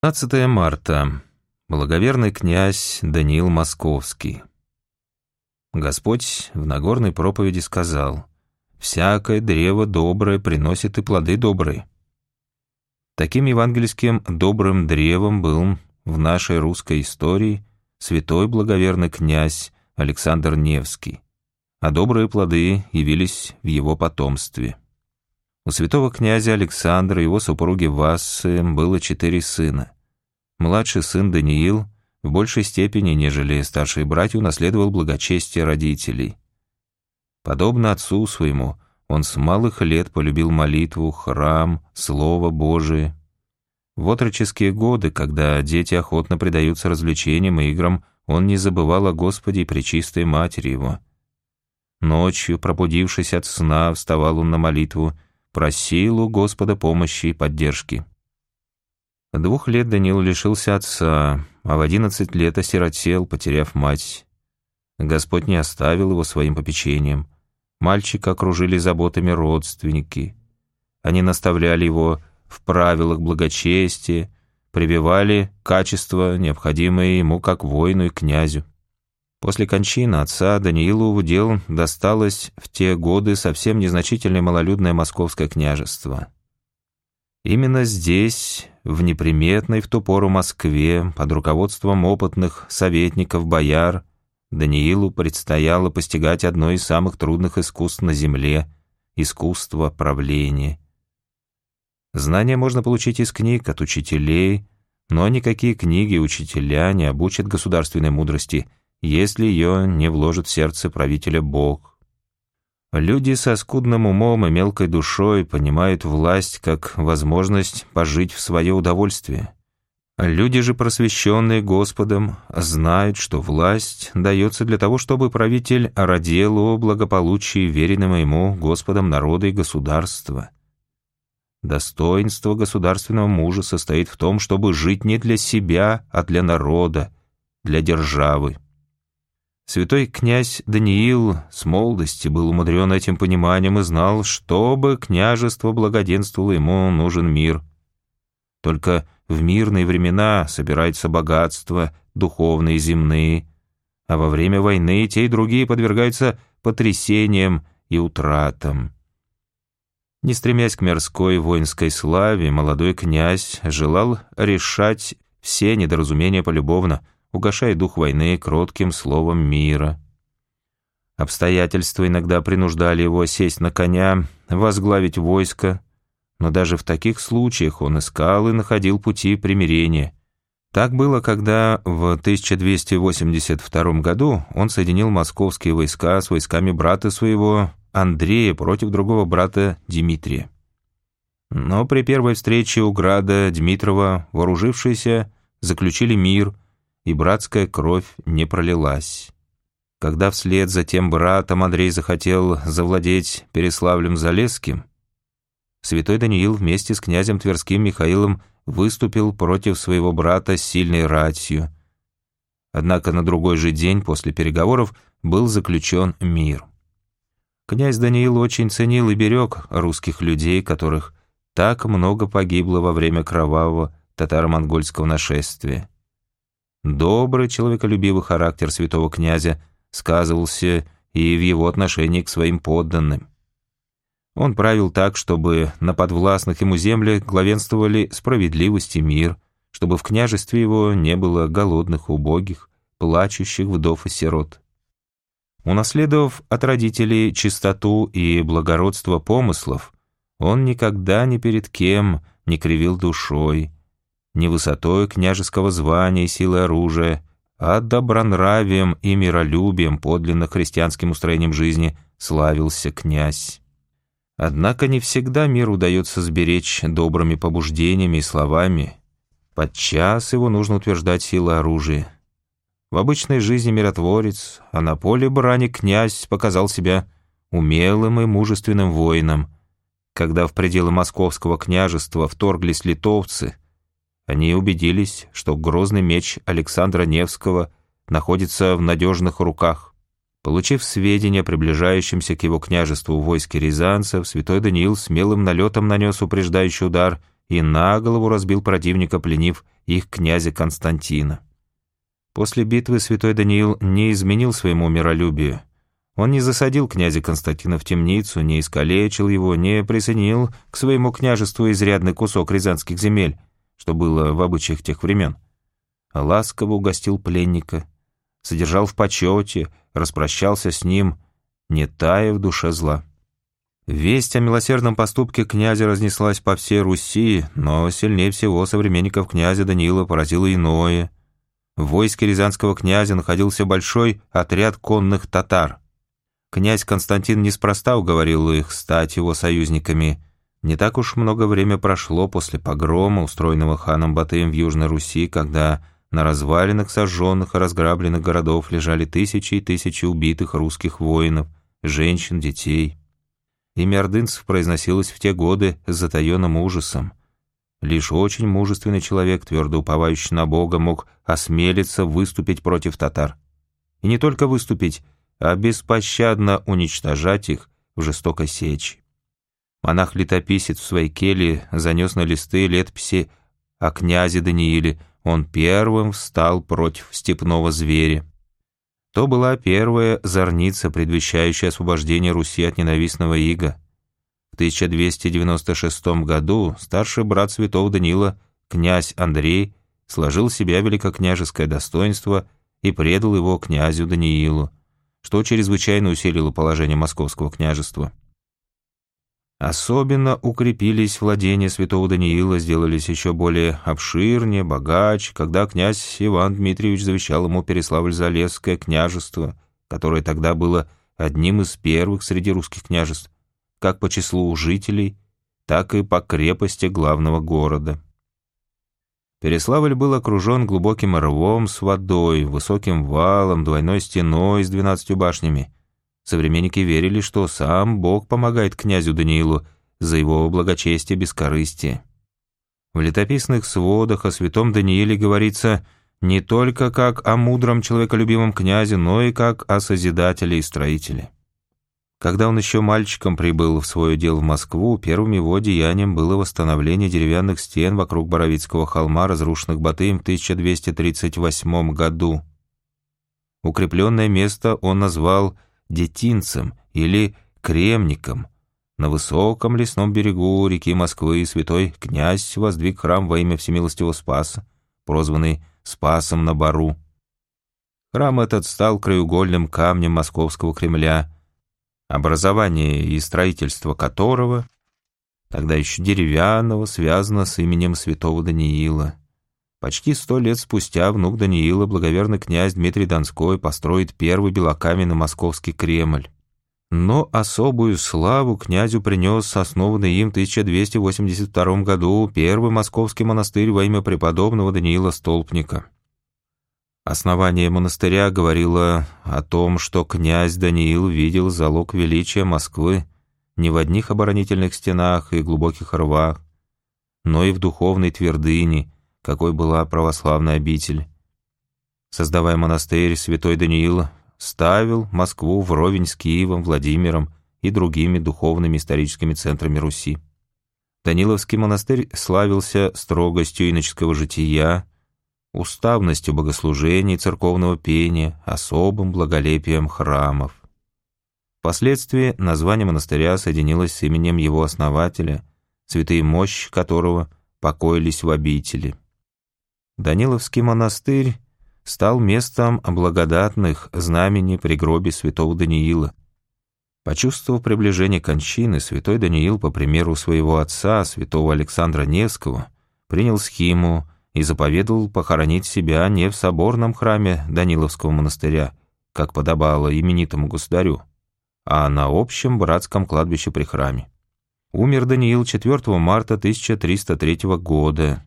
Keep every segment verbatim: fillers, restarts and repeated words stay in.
пятнадцатое марта. Благоверный князь Даниил Московский. Господь в Нагорной проповеди сказал: «Всякое древо доброе приносит и плоды добрые». Таким евангельским добрым древом был в нашей русской истории святой благоверный князь Александр Невский, а добрые плоды явились в его потомстве. У святого князя Александра и его супруги Вассы было четыре сына. Младший сын Даниил в большей степени, нежели старшие братья, унаследовал благочестие родителей. Подобно отцу своему, он с малых лет полюбил молитву, храм, Слово Божие. В отроческие годы, когда дети охотно предаются развлечениям и играм, он не забывал о Господе и пречистой матери его. Ночью, пробудившись от сна, вставал он на молитву, просил у Господа помощи и поддержки. Двух лет Даниил лишился отца, а в одиннадцать лет осиротел, потеряв мать. Господь не оставил его своим попечением. Мальчика окружили заботами родственники. Они наставляли его в правилах благочестия, прививали качества, необходимые ему как воину и князю. После кончины отца Даниилу в удел досталось в те годы совсем незначительное малолюдное Московское княжество. Именно здесь, в неприметной в ту пору Москве, под руководством опытных советников-бояр, Даниилу предстояло постигать одно из самых трудных искусств на земле — искусство правления. Знания можно получить из книг, от учителей, но никакие книги и учителя не обучат государственной мудрости, если ее не вложит в сердце правителя Бог. Люди со скудным умом и мелкой душой понимают власть как возможность пожить в свое удовольствие. Люди же, просвещенные Господом, знают, что власть дается для того, чтобы правитель родил о благополучии веренного ему Господом народа и государства. Достоинство государственного мужа состоит в том, чтобы жить не для себя, а для народа, для державы. Святой князь Даниил с молодости был умудрен этим пониманием и знал, чтобы княжество благоденствовало, ему нужен мир. Только в мирные времена собираются богатства, духовные и земные, а во время войны те и другие подвергаются потрясениям и утратам. Не стремясь к мирской воинской славе, молодой князь желал решать все недоразумения полюбовно, угашая дух войны кротким словом мира. Обстоятельства иногда принуждали его сесть на коня, возглавить войско, но даже в таких случаях он искал и находил пути примирения. Так было, когда в тысяча двести восемьдесят втором году он соединил московские войска с войсками брата своего Андрея против другого брата Дмитрия. Но при первой встрече у града Дмитрова вооружившиеся заключили мир, и братская кровь не пролилась. Когда вслед за тем братом Андрей захотел завладеть Переславлем-Залесским, святой Даниил вместе с князем Тверским Михаилом выступил против своего брата с сильной ратью. Однако на другой же день после переговоров был заключен мир. Князь Даниил очень ценил и берег русских людей, которых так много погибло во время кровавого татаро-монгольского нашествия. Добрый, человеколюбивый характер святого князя сказывался и в его отношении к своим подданным. Он правил так, чтобы на подвластных ему землях главенствовали справедливость и мир, чтобы в княжестве его не было голодных, убогих, плачущих вдов и сирот. Унаследовав от родителей чистоту и благородство помыслов, он никогда ни перед кем не кривил душой, не высотой княжеского звания и силы оружия, а добронравием и миролюбием, подлинно христианским устроением жизни, славился князь. Однако не всегда мир удается сберечь добрыми побуждениями и словами. Подчас его нужно утверждать силой оружия. В обычной жизни миротворец, а на поле брани князь показал себя умелым и мужественным воином. Когда в пределы московского княжества вторглись литовцы, они убедились, что грозный меч Александра Невского находится в надежных руках. Получив сведения о приближающемся к его княжеству войске рязанцев, святой Даниил смелым налетом нанес упреждающий удар и на голову разбил противника, пленив их князя Константина. После битвы святой Даниил не изменил своему миролюбию. Он не засадил князя Константина в темницу, не искалечил его, не присоединил к своему княжеству изрядный кусок рязанских земель, что было в обычаях тех времен, а ласково угостил пленника, содержал в почете, распрощался с ним, не тая в душе зла. Весть о милосердном поступке князя разнеслась по всей Руси, но сильнее всего современников князя Даниила поразило иное. В войске рязанского князя находился большой отряд конных татар. Князь Константин неспроста уговорил их стать его союзниками. Не так уж много время прошло после погрома, устроенного ханом Батыем в Южной Руси, когда на развалинах сожженных и разграбленных городов лежали тысячи и тысячи убитых русских воинов, женщин, детей. Имя ордынцев произносилось в те годы с затаенным ужасом. Лишь очень мужественный человек, твердо уповающий на Бога, мог осмелиться выступить против татар. И не только выступить, а беспощадно уничтожать их в жестокой сечи. Монах-летописец в своей келье занес на листы летописи о князе Данииле. Он первым встал против степного зверя. То была первая зорница, предвещающая освобождение Руси от ненавистного ига. В тысяча двести девяносто шестом году старший брат святого Даниила, князь Андрей, сложил в себя великокняжеское достоинство и предал его князю Даниилу, что чрезвычайно усилило положение Московского княжества. Особенно укрепились владения святого Даниила, сделались еще более обширнее, богаче, когда князь Иван Дмитриевич завещал ему Переславль-Залесское княжество, которое тогда было одним из первых среди русских княжеств, как по числу жителей, так и по крепости главного города. Переславль был окружен глубоким рвом с водой, высоким валом, двойной стеной с двенадцатью башнями. Современники верили, что сам Бог помогает князю Даниилу за его благочестие и бескорыстие. В летописных сводах о святом Данииле говорится не только как о мудром человеколюбивом князе, но и как о созидателе и строителе. Когда он еще мальчиком прибыл в свой удел в Москву, первым его деянием было восстановление деревянных стен вокруг Боровицкого холма, разрушенных Батыем в тысяча двести тридцать восьмом году. Укрепленное место он назвал Детинцем или Кремником. На высоком лесном берегу реки Москвы святой князь воздвиг храм во имя Всемилостивого Спаса, прозванный Спасом на Бару. Храм этот стал краеугольным камнем Московского Кремля, образование и строительство которого, тогда еще деревянного, связано с именем святого Даниила. Почти сто лет спустя внук Даниила, благоверный князь Дмитрий Донской, построит первый белокаменный московский Кремль. Но особую славу князю принес основанный им в тысяча двести восемьдесят втором году первый московский монастырь во имя преподобного Даниила Столпника. Основание монастыря говорило о том, что князь Даниил видел залог величия Москвы не в одних оборонительных стенах и глубоких рвах, но и в духовной твердыне, какой была православная обитель. Создавая монастырь, святой Даниил ставил Москву вровень с Киевом, Владимиром и другими духовными историческими центрами Руси. Даниловский монастырь славился строгостью иноческого жития, уставностью богослужений, церковного пения, особым благолепием храмов. Впоследствии название монастыря соединилось с именем его основателя, святые мощи которого покоились в обители. Даниловский монастырь стал местом благодатных знамений при гробе святого Даниила. Почувствовав приближение кончины, святой Даниил, по примеру своего отца, святого Александра Невского, принял схиму и заповедовал похоронить себя не в соборном храме Даниловского монастыря, как подобало именитому государю, а на общем братском кладбище при храме. Умер Даниил четвёртого марта тысяча триста третьего года.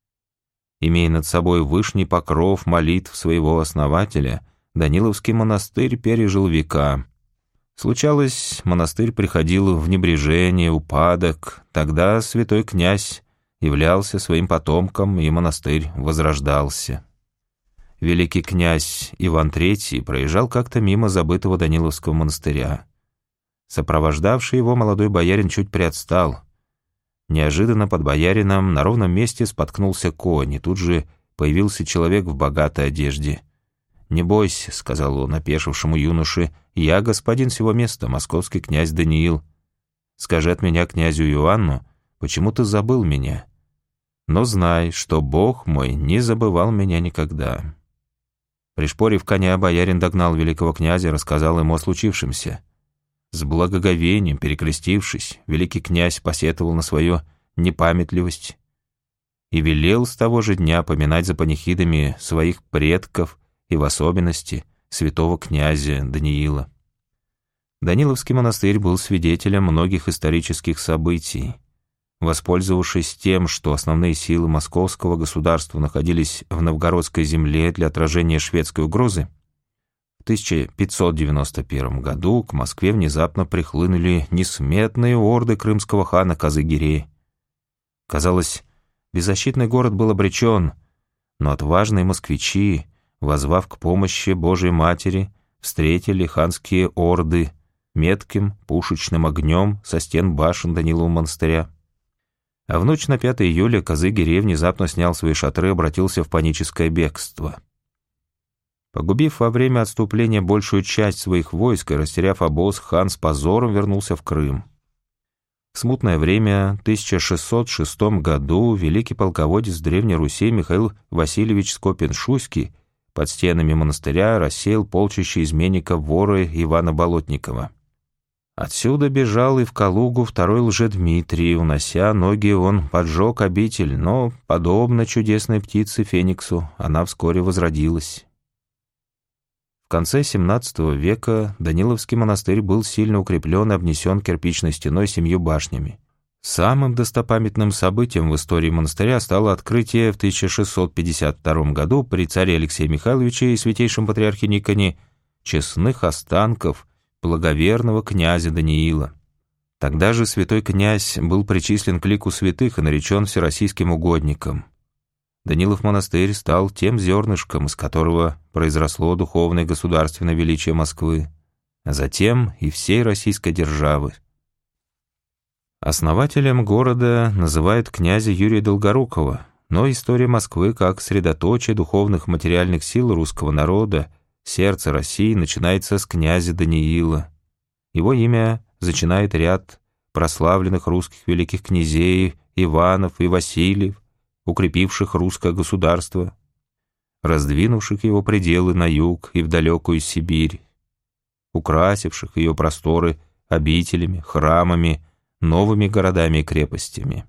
Имея над собой вышний покров молитв своего основателя, Даниловский монастырь пережил века. Случалось, монастырь приходил в небрежение, упадок, тогда святой князь являлся своим потомком, и монастырь возрождался. Великий князь Иван Третий проезжал как-то мимо забытого Даниловского монастыря. Сопровождавший его молодой боярин чуть приотстал. Неожиданно под боярином на ровном месте споткнулся конь, и тут же появился человек в богатой одежде. «Не бойся», — сказал он опешившему юноше, — «я господин сего места, московский князь Даниил. Скажи от меня князю Иоанну, почему ты забыл меня? Но знай, что Бог мой не забывал меня никогда». Пришпорив коня, боярин догнал великого князя и рассказал ему о случившемся. С благоговением, перекрестившись, великий князь посетовал на свою непамятливость и велел с того же дня поминать за панихидами своих предков и в особенности святого князя Даниила. Даниловский монастырь был свидетелем многих исторических событий. Воспользовавшись тем, что основные силы московского государства находились в новгородской земле для отражения шведской угрозы, в тысяча пятьсот девяносто первом году к Москве внезапно прихлынули несметные орды крымского хана Казы-Гирея. Казалось, беззащитный город был обречен, но отважные москвичи, воззвав к помощи Божией Матери, встретили ханские орды метким пушечным огнем со стен башен Данилова монастыря. А в ночь на пятое июля Казы-Гирей внезапно снял свои шатры и обратился в паническое бегство. Погубив во время отступления большую часть своих войск и растеряв обоз, хан с позором вернулся в Крым. В смутное время, в тысяча шестьсот шестом году, великий полководец Древней Руси Михаил Васильевич Скопин-Шуйский под стенами монастыря рассеял полчища изменника вора Ивана Болотникова. Отсюда бежал и в Калугу второй Лжедмитрий, унося ноги он поджег обитель, но, подобно чудесной птице Фениксу, она вскоре возродилась. В конце семнадцатого века Даниловский монастырь был сильно укреплен и обнесен кирпичной стеной семью башнями. Самым достопамятным событием в истории монастыря стало открытие в тысяча шестьсот пятьдесят втором году при царе Алексее Михайловиче и святейшем патриархе Никоне честных останков благоверного князя Даниила. Тогда же святой князь был причислен к лику святых и наречен всероссийским угодником. Данилов монастырь стал тем зернышком, из которого произросло духовное и государственное величие Москвы, а затем и всей российской державы. Основателем города называют князя Юрия Долгорукова, но история Москвы как средоточие духовных материальных сил русского народа, сердце России, начинается с князя Даниила. Его имя зачинает ряд прославленных русских великих князей Иванов и Васильев, укрепивших русское государство, раздвинувших его пределы на юг и в далекую Сибирь, украсивших ее просторы обителями, храмами, новыми городами и крепостями.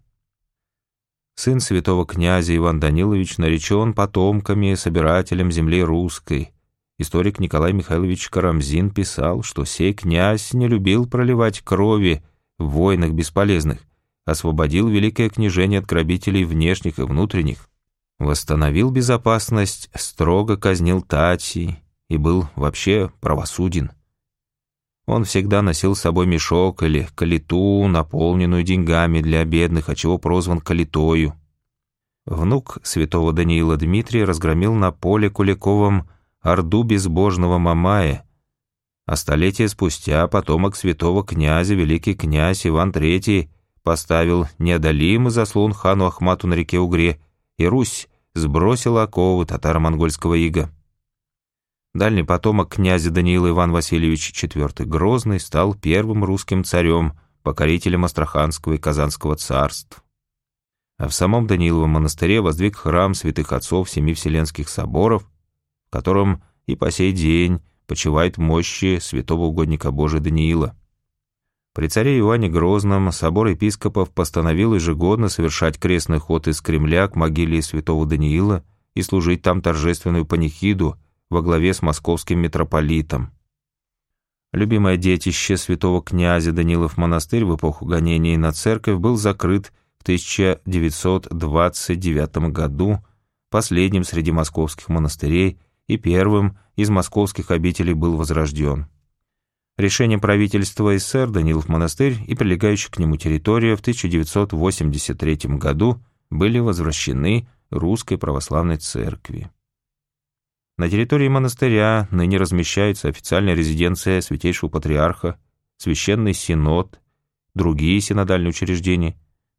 Сын святого князя Иван Данилович наречен потомками собирателем земли русской. Историк Николай Михайлович Карамзин писал, что сей князь не любил проливать крови в войнах бесполезных, освободил великое княжение от грабителей внешних и внутренних, восстановил безопасность, строго казнил татей и был вообще правосуден. Он всегда носил с собой мешок или калиту, наполненную деньгами для бедных, отчего прозван калитою. Внук святого Даниила Дмитрий разгромил на поле Куликовом орду безбожного Мамая, а столетия спустя потомок святого князя, великий князь Иван Третий, поставил неодолимый заслон хану Ахмату на реке Угре, и Русь сбросила оковы татаро-монгольского ига. Дальний потомок князя Даниила Иван Васильевич четвёртый Грозный стал первым русским царем, покорителем Астраханского и Казанского царств. А в самом Данииловом монастыре воздвиг храм святых отцов семи вселенских соборов, в котором и по сей день почивает мощи святого угодника Божия Даниила. При царе Иоанне Грозном собор епископов постановил ежегодно совершать крестный ход из Кремля к могиле святого Даниила и служить там торжественную панихиду во главе с московским митрополитом. Любимое детище святого князя Данилов монастырь в эпоху гонений на церковь был закрыт в тысяча девятьсот двадцать девятом году, последним среди московских монастырей и первым из московских обителей был возрожден. Решением правительства СССР Данилов монастырь и прилегающая к нему территория в тысяча девятьсот восемьдесят третьем году были возвращены Русской Православной Церкви. На территории монастыря ныне размещается официальная резиденция Святейшего Патриарха, Священный Синод, другие синодальные учреждения,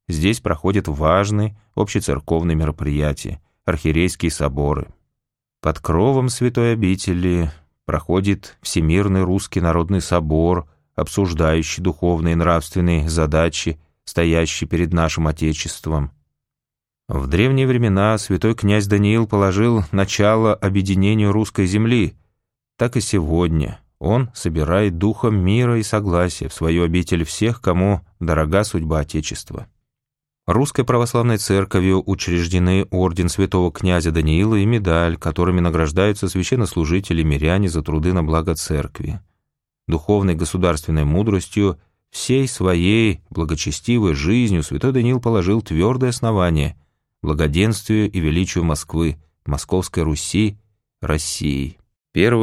здесь проходят важные общецерковные мероприятия, архиерейские соборы. Под кровом святой обители проходит Всемирный Русский Народный Собор, обсуждающий духовные и нравственные задачи, стоящие перед нашим Отечеством. В древние времена святой князь Даниил положил начало объединению русской земли. Так и сегодня он собирает духом мира и согласия в свою обитель всех, кому дорога судьба Отечества. Русской православной церковью учреждены орден святого князя Даниила и медаль, которыми награждаются священнослужители миряне за труды на благо церкви. Духовной государственной мудростью, всей своей благочестивой жизнью святой Даниил положил твердое основание благоденствию и величию Москвы, Московской Руси, России. первого